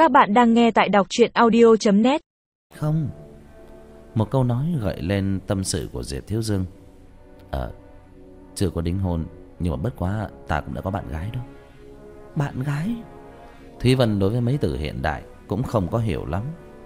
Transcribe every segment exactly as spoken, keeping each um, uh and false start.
Các bạn đang nghe tại đọc truyện audio chấm net. Không. Một câu nói gợi lên tâm sự của Diệp Thiếu Dương. Ờ, chưa có đính hôn, nhưng mà bất quá ta cũng đã có bạn gái đó. Bạn gái? Thúy Vân đối với mấy từ hiện đại cũng không có hiểu lắm.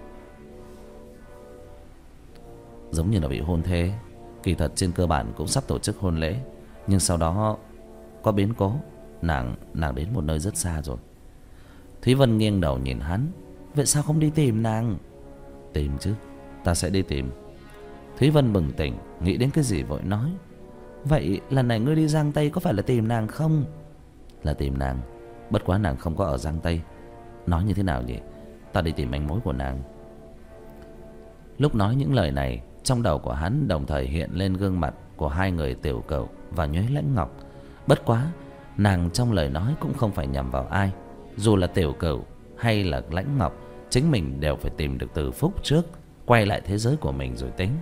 Giống như là vị hôn thê. Kỳ thật trên cơ bản cũng sắp tổ chức hôn lễ, nhưng sau đó có biến cố, Nàng nàng đến một nơi rất xa rồi. Thúy Vân nghiêng đầu nhìn hắn. Vậy sao không đi tìm nàng? Tìm chứ, ta sẽ đi tìm. Thúy Vân bừng tỉnh, nghĩ đến cái gì vội nói. Vậy lần này ngươi đi Giang Tây có phải là tìm nàng không? Là tìm nàng, bất quá nàng không có ở Giang Tây. Nói như thế nào nhỉ? Ta đi tìm manh mối của nàng. Lúc nói những lời này, trong đầu của hắn đồng thời hiện lên gương mặt của hai người Tiểu Cẩu và Nhuế Lãnh Ngọc. Bất quá nàng trong lời nói cũng không phải nhằm vào ai. Dù là Tiểu Cẩu hay là Lãnh Ngọc, chính mình đều phải tìm được Từ Phúc trước, quay lại thế giới của mình rồi tính.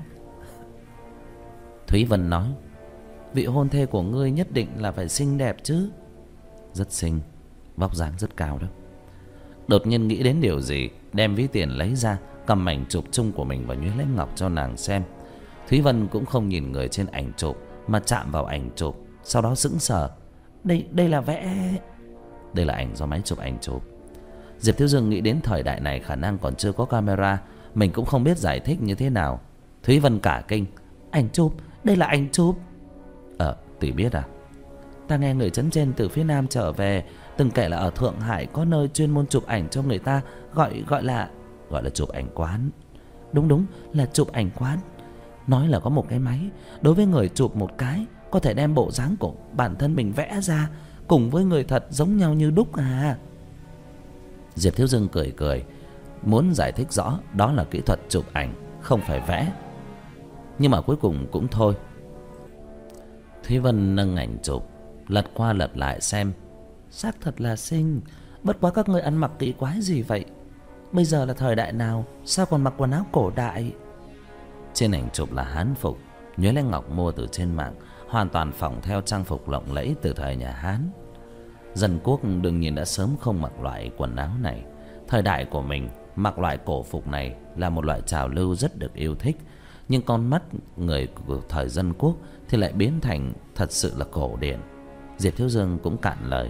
Thúy Vân nói, vị hôn thê của ngươi nhất định là phải xinh đẹp chứ? Rất xinh, vóc dáng rất cao đó. Đột nhiên nghĩ đến điều gì, đem ví tiền lấy ra, cầm ảnh chụp chung của mình và Nhuế Lãnh Ngọc cho nàng xem. Thúy Vân cũng không nhìn người trên ảnh chụp, mà chạm vào ảnh chụp, sau đó sững sờ. Đây, đây là vẽ... Đây là ảnh do máy chụp ảnh chụp. Diệp Thiếu Dương nghĩ đến thời đại này khả năng còn chưa có camera, mình cũng không biết giải thích như thế nào. Thúy Vân cả kinh. Ảnh chụp? Đây là ảnh chụp? Ờ, tỷ biết à? Ta nghe người trấn trên từ phía Nam trở về, từng kể là ở Thượng Hải có nơi chuyên môn chụp ảnh cho người ta, gọi gọi là gọi là chụp ảnh quán. Đúng đúng, là chụp ảnh quán. Nói là có một cái máy, đối với người chụp một cái, có thể đem bộ dáng của bản thân mình vẽ ra, cùng với người thật giống nhau như đúc à. Diệp Thiếu Dương cười cười, muốn giải thích rõ đó là kỹ thuật chụp ảnh, không phải vẽ. Nhưng mà cuối cùng cũng thôi. Thúy Vân nâng ảnh chụp, lật qua lật lại xem. Xác thật là xinh, bất quá các người ăn mặc kỳ quái gì vậy? Bây giờ là thời đại nào, sao còn mặc quần áo cổ đại? Trên ảnh chụp là Hán phục, Nhuế Lãnh Ngọc mua từ trên mạng, hoàn toàn phỏng theo trang phục lộng lẫy từ thời nhà Hán. Dân quốc đương nhiên đã sớm không mặc loại quần áo này. Thời đại của mình, mặc loại cổ phục này là một loại trào lưu rất được yêu thích. Nhưng con mắt người của thời dân quốc thì lại biến thành thật sự là cổ điển. Diệp Thiếu Dương cũng cạn lời.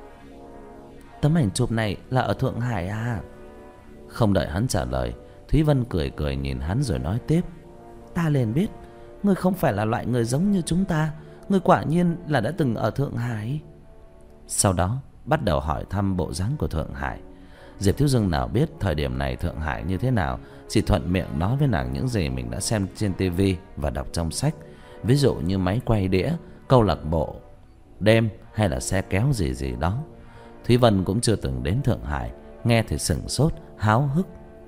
Tấm ảnh chụp này là ở Thượng Hải à? Không đợi hắn trả lời, Thúy Vân cười cười nhìn hắn rồi nói tiếp. Ta liền biết, ngươi không phải là loại người giống như chúng ta. Ngươi quả nhiên là đã từng ở Thượng Hải. Sau đó bắt đầu hỏi thăm bộ dáng của Thượng Hải. Diệp Thiếu Dương nào biết thời điểm này Thượng Hải như thế nào, chỉ thuận miệng nói với nàng những gì mình đã xem trên tivi và đọc trong sách. Ví dụ như máy quay đĩa, câu lạc bộ đêm hay là xe kéo gì gì đó. Thúy Vân cũng chưa từng đến Thượng Hải, nghe thì sửng sốt, háo hức.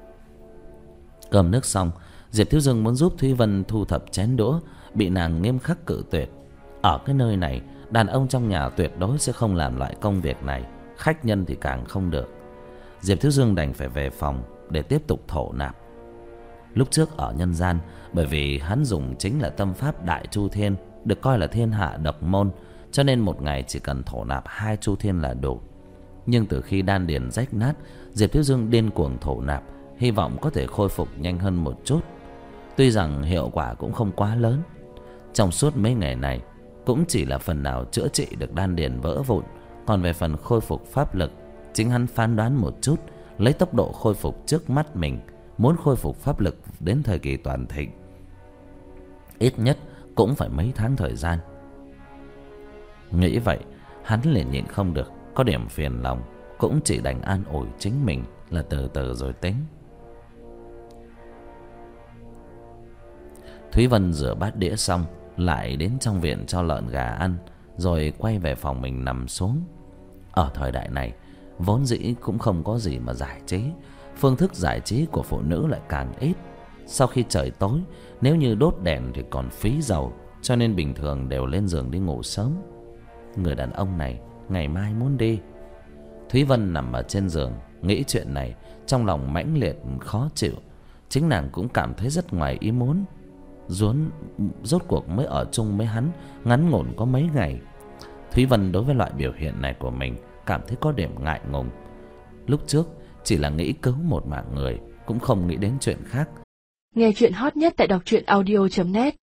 Cơm nước xong, Diệp Thiếu Dương muốn giúp Thúy Vân thu thập chén đũa, bị nàng nghiêm khắc cự tuyệt. Ở cái nơi này, đàn ông trong nhà tuyệt đối sẽ không làm loại công việc này, khách nhân thì càng không được. Diệp Thiếu Dương đành phải về phòng để tiếp tục thổ nạp. Lúc trước ở nhân gian, bởi vì hắn dùng chính là tâm pháp Đại Chu Thiên, được coi là thiên hạ độc môn, cho nên một ngày chỉ cần thổ nạp hai chu thiên là đủ. Nhưng từ khi đan điền rách nát, Diệp Thiếu Dương điên cuồng thổ nạp, hy vọng có thể khôi phục nhanh hơn một chút. Tuy rằng hiệu quả cũng không quá lớn. Trong suốt mấy ngày này, cũng chỉ là phần nào chữa trị được đan điền vỡ vụn. Còn về phần khôi phục pháp lực, chính hắn phán đoán một chút, lấy tốc độ khôi phục trước mắt mình, muốn khôi phục pháp lực đến thời kỳ toàn thịnh, ít nhất cũng phải mấy tháng thời gian. Nghĩ vậy, hắn liền nhịn không được, có điểm phiền lòng, cũng chỉ đành an ủi chính mình là từ từ rồi tính. Thúy Vân rửa bát đĩa xong, lại đến trong viện cho lợn gà ăn, rồi quay về phòng mình nằm xuống. Ở thời đại này, vốn dĩ cũng không có gì mà giải trí. Phương thức giải trí của phụ nữ lại càng ít. Sau khi trời tối, nếu như đốt đèn thì còn phí dầu, cho nên bình thường đều lên giường đi ngủ sớm. Người đàn ông này ngày mai muốn đi. Thúy Vân nằm ở trên giường, nghĩ chuyện này, trong lòng mãnh liệt khó chịu. Chính nàng cũng cảm thấy rất ngoài ý muốn. Rốt, rốt cuộc mới ở chung với hắn ngắn ngủn có mấy ngày. Thúy Vân đối với loại biểu hiện này của mình cảm thấy có điểm ngại ngùng. Lúc trước chỉ là nghĩ cứu một mạng người, cũng không nghĩ đến chuyện khác. Nghe chuyện hot nhất tại đọc truyện audio chấm net.